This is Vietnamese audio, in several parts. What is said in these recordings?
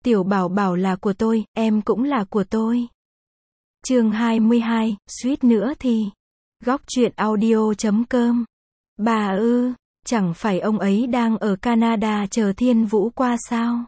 Tiểu bảo bảo là của tôi, em cũng là của tôi. Chương 22, suýt nữa thì. Góc truyện audio.com. Bà ư, chẳng phải ông ấy đang ở Canada chờ Thiên Vũ qua sao?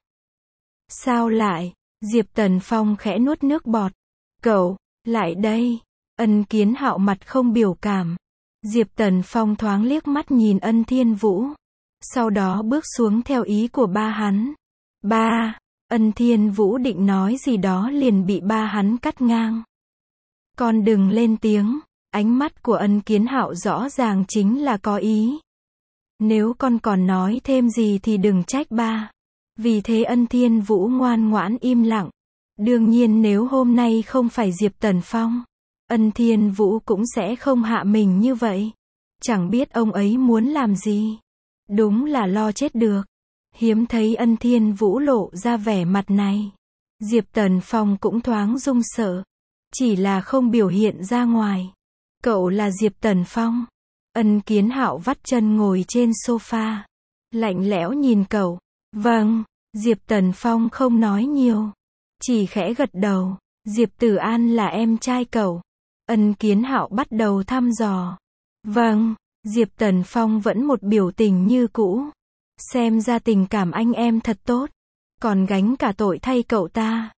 Sao lại? Diệp Tần Phong khẽ nuốt nước bọt. Cậu, lại đây. Ân Kiến Hạo mặt không biểu cảm. Diệp Tần Phong thoáng liếc mắt nhìn Ân Thiên Vũ. Sau đó bước xuống theo ý của ba hắn. Ba, Ân Thiên Vũ định nói gì đó liền bị ba hắn cắt ngang. Con đừng lên tiếng. Ánh mắt của Ân Kiến Hạo rõ ràng chính là có ý. Nếu con còn nói thêm gì thì đừng trách ba. Vì thế Ân Thiên Vũ ngoan ngoãn im lặng. Đương nhiên nếu hôm nay không phải Diệp Tần Phong, Ân Thiên Vũ cũng sẽ không hạ mình như vậy. Chẳng biết ông ấy muốn làm gì. Đúng là lo chết được. Hiếm thấy Ân Thiên Vũ lộ ra vẻ mặt này. Diệp Tần Phong cũng thoáng run sợ. Chỉ là không biểu hiện ra ngoài. Cậu là Diệp Tần Phong. Ân Kiến Hạo vắt chân ngồi trên sofa. Lạnh lẽo nhìn cậu. Vâng. Diệp Tần Phong không nói nhiều. Chỉ khẽ gật đầu. Diệp Tử An là em trai cậu. Ân Kiến Hạo bắt đầu thăm dò. Vâng. Diệp Tần Phong vẫn một biểu tình như cũ. Xem ra tình cảm anh em thật tốt. Còn gánh cả tội thay cậu ta.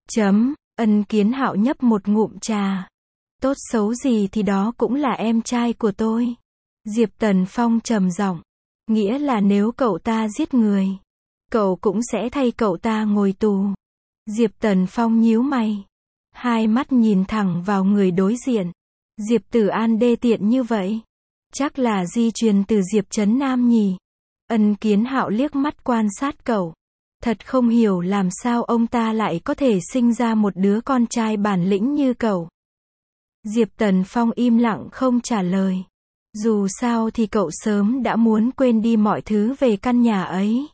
Ân Kiến Hạo nhấp một ngụm trà. Tốt xấu gì thì đó cũng là em trai của tôi. Diệp Tần Phong trầm giọng. Nghĩa là nếu cậu ta giết người, cậu cũng sẽ thay cậu ta ngồi tù. Diệp Tần Phong nhíu mày. Hai mắt nhìn thẳng vào người đối diện. Diệp Tử An đê tiện như vậy. Chắc là di truyền từ Diệp Trấn Nam nhỉ. Ân Kiến Hạo liếc mắt quan sát cậu. Thật không hiểu làm sao ông ta lại có thể sinh ra một đứa con trai bản lĩnh như cậu. Diệp Tần Phong im lặng không trả lời. Dù sao thì cậu sớm đã muốn quên đi mọi thứ về căn nhà ấy.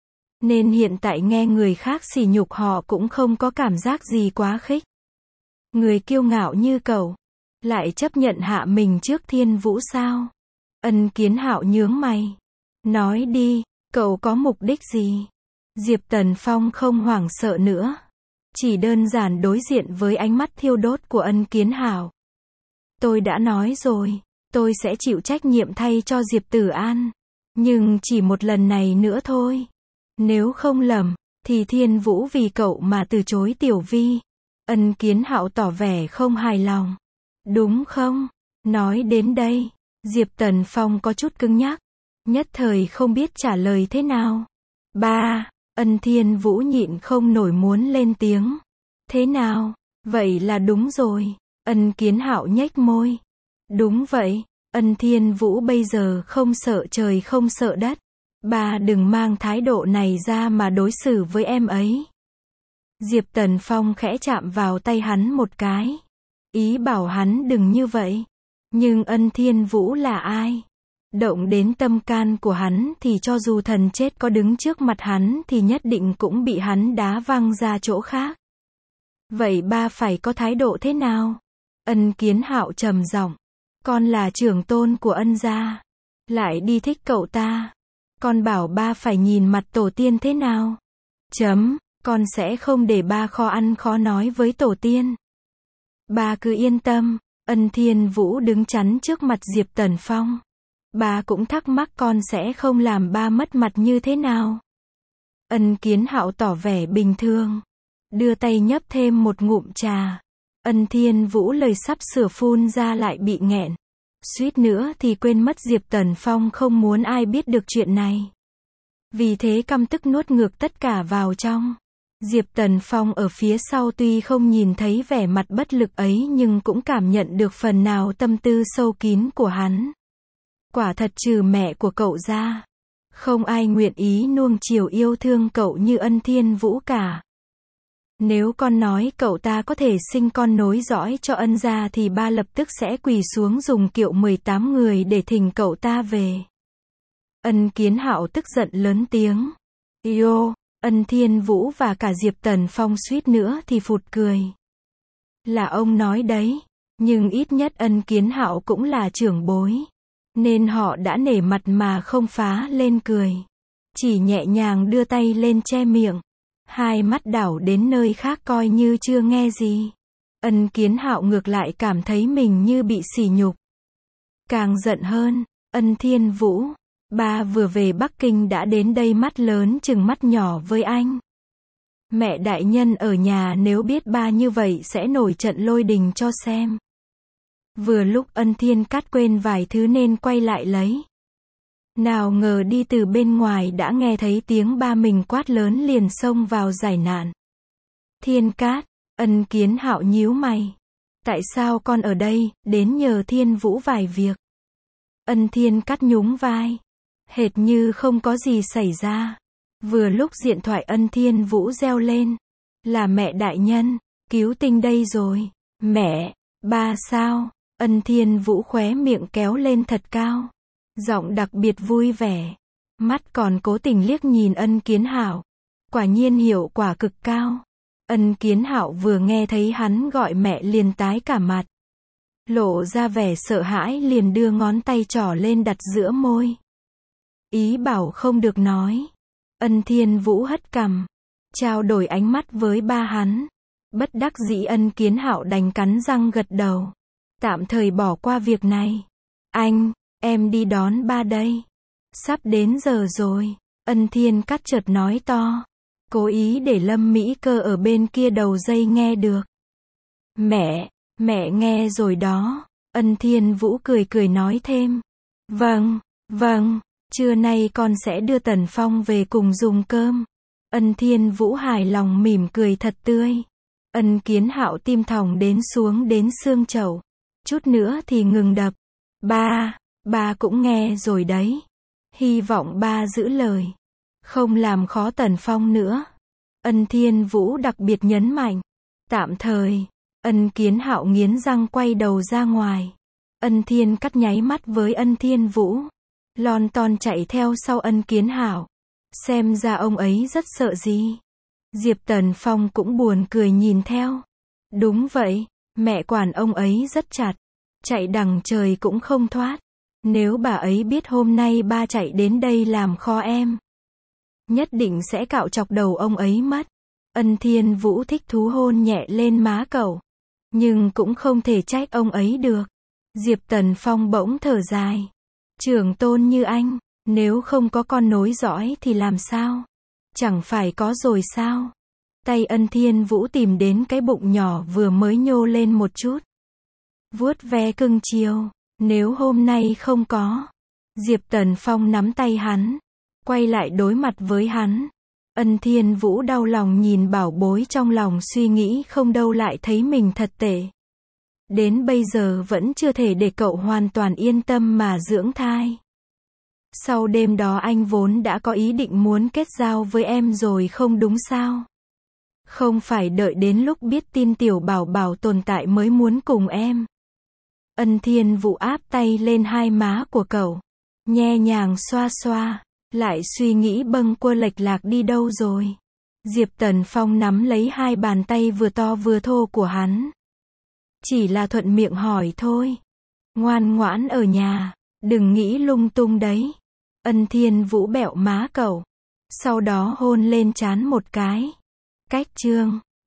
Nên hiện tại nghe người khác sỉ nhục họ cũng không có cảm giác gì quá khích. Người kiêu ngạo như cậu, lại chấp nhận hạ mình trước Thiên Vũ sao? Ân Kiến Hạo nhướng mày. Nói đi, cậu có mục đích gì? Diệp Tần Phong không hoảng sợ nữa. Chỉ đơn giản đối diện với ánh mắt thiêu đốt của Ân Kiến Hạo. Tôi đã nói rồi, tôi sẽ chịu trách nhiệm thay cho Diệp Tử An. Nhưng chỉ một lần này nữa thôi. Nếu không lầm, thì Thiên Vũ vì cậu mà từ chối Tiểu Vi. Ân Kiến Hạo tỏ vẻ không hài lòng. Đúng không? Nói đến đây, Diệp Tần Phong có chút cứng nhắc. Nhất thời không biết trả lời thế nào. Ba, Ân Thiên Vũ nhịn không nổi muốn lên tiếng. Thế nào? Vậy là đúng rồi. Ân Kiến Hạo nhếch môi. Đúng vậy, Ân Thiên Vũ bây giờ không sợ trời không sợ đất. Bà đừng mang thái độ này ra mà đối xử với em ấy. Diệp Tần Phong khẽ chạm vào tay hắn một cái. Ý bảo hắn đừng như vậy. Nhưng Ân Thiên Vũ là ai? Động đến tâm can của hắn thì cho dù thần chết có đứng trước mặt hắn thì nhất định cũng bị hắn đá văng ra chỗ khác. Vậy ba phải có thái độ thế nào? Ân Kiến Hạo trầm giọng. Con là trưởng tôn của Ân gia. Lại đi thích cậu ta. Con bảo ba phải nhìn mặt tổ tiên thế nào? Con sẽ không để ba khó ăn khó nói với tổ tiên. Ba cứ yên tâm. Ân Thiên Vũ đứng chắn trước mặt Diệp Tần Phong. Ba cũng thắc mắc con sẽ không làm ba mất mặt như thế nào. Ân Kiến Hạo tỏ vẻ bình thường. Đưa tay nhấp thêm một ngụm trà. Ân Thiên Vũ lời sắp sửa phun ra lại bị nghẹn. Suýt nữa thì quên mất Diệp Tần Phong không muốn ai biết được chuyện này. Vì thế căm tức nuốt ngược tất cả vào trong. Diệp Tần Phong ở phía sau tuy không nhìn thấy vẻ mặt bất lực ấy nhưng cũng cảm nhận được phần nào tâm tư sâu kín của hắn. Quả thật trừ mẹ của cậu ra, không ai nguyện ý nuông chiều yêu thương cậu như Ân Thiên Vũ cả. Nếu con nói cậu ta có thể sinh con nối dõi cho Ân gia thì ba lập tức sẽ quỳ xuống dùng kiệu 18 người để thỉnh cậu ta về. Ân Kiến Hạo tức giận lớn tiếng. Yêu, Ân Thiên Vũ và cả Diệp Tần Phong suýt nữa thì phụt cười. Là ông nói đấy, nhưng ít nhất Ân Kiến Hạo cũng là trưởng bối. Nên họ đã nể mặt mà không phá lên cười. Chỉ nhẹ nhàng đưa tay lên che miệng. Hai mắt đảo đến nơi khác coi như chưa nghe gì. Ân Kiến Hạo ngược lại cảm thấy mình như bị sỉ nhục. Càng giận hơn, Ân Thiên Vũ, ba vừa về Bắc Kinh đã đến đây mắt lớn chừng mắt nhỏ với anh. Mẹ đại nhân ở nhà nếu biết ba như vậy sẽ nổi trận lôi đình cho xem. Vừa lúc Ân Thiên Cát quên vài thứ nên quay lại lấy. Nào ngờ đi từ bên ngoài đã nghe thấy tiếng ba mình quát lớn liền xông vào giải nạn. Thiên Cát, Ân Kiến Hạo nhíu mày. Tại sao con ở đây, đến nhờ Thiên Vũ vài việc. Ân Thiên Cát nhún vai. Hệt như không có gì xảy ra. Vừa lúc điện thoại Ân Thiên Vũ reo lên. Là mẹ đại nhân, cứu tinh đây rồi. Mẹ, ba sao? Ân Thiên Vũ khóe miệng kéo lên thật cao. Giọng đặc biệt vui vẻ. Mắt còn cố tình liếc nhìn Ân Kiến Hạo. Quả nhiên hiệu quả cực cao. Ân Kiến Hạo vừa nghe thấy hắn gọi mẹ liền tái cả mặt. Lộ ra vẻ sợ hãi liền đưa ngón tay trỏ lên đặt giữa môi. Ý bảo không được nói. Ân Thiên Vũ hất cằm. Trao đổi ánh mắt với ba hắn. Bất đắc dĩ Ân Kiến Hạo đành cắn răng gật đầu. Tạm thời bỏ qua việc này. Anh, em đi đón ba đây. Sắp đến giờ rồi. Ân Thiên Cát chợt nói to. Cố ý để Lâm Mỹ Cơ ở bên kia đầu dây nghe được. Mẹ nghe rồi đó. Ân Thiên Vũ cười cười nói thêm. Vâng, trưa nay con sẽ đưa Tần Phong về cùng dùng cơm. Ân Thiên Vũ hài lòng mỉm cười thật tươi. Ân Kiến Hạo tim thòng đến xuống đến xương chậu. Chút nữa thì ngừng đập. Ba cũng nghe rồi đấy. Hy vọng ba giữ lời. Không làm khó Tần Phong nữa. Ân Thiên Vũ đặc biệt nhấn mạnh. Tạm thời. Ân Kiến Hạo nghiến răng quay đầu ra ngoài. Ân Thiên Cát nháy mắt với Ân Thiên Vũ. Lon ton chạy theo sau Ân Kiến Hạo. Xem ra ông ấy rất sợ gì. Diệp Tần Phong cũng buồn cười nhìn theo. Đúng vậy, mẹ quản ông ấy rất chặt. Chạy đằng trời cũng không thoát. Nếu bà ấy biết hôm nay ba chạy đến đây làm khó em. Nhất định sẽ cạo chọc đầu ông ấy mất. Ân Thiên Vũ thích thú hôn nhẹ lên má cậu. Nhưng cũng không thể trách ông ấy được. Diệp Tần Phong bỗng thở dài. Trưởng tôn như anh, nếu không có con nối dõi thì làm sao? Chẳng phải có rồi sao? Tay Ân Thiên Vũ tìm đến cái bụng nhỏ vừa mới nhô lên một chút. Vuốt ve cưng chiều. Nếu hôm nay không có. Diệp Tần Phong nắm tay hắn. Quay lại đối mặt với hắn. Ân Thiên Vũ đau lòng nhìn bảo bối trong lòng suy nghĩ không đâu lại thấy mình thật tệ. Đến bây giờ vẫn chưa thể để cậu hoàn toàn yên tâm mà dưỡng thai. Sau đêm đó anh vốn đã có ý định muốn kết giao với em rồi không đúng sao? Không phải đợi đến lúc biết tin tiểu bảo bảo tồn tại mới muốn cùng em. Ân Thiên Vũ áp tay lên hai má của cậu. Nhẹ nhàng xoa xoa. Lại suy nghĩ bâng quơ lệch lạc đi đâu rồi. Diệp Tần Phong nắm lấy hai bàn tay vừa to vừa thô của hắn. Chỉ là thuận miệng hỏi thôi. Ngoan ngoãn ở nhà. Đừng nghĩ lung tung đấy. Ân Thiên Vũ bẹo má cậu. Sau đó hôn lên trán một cái. Cách chương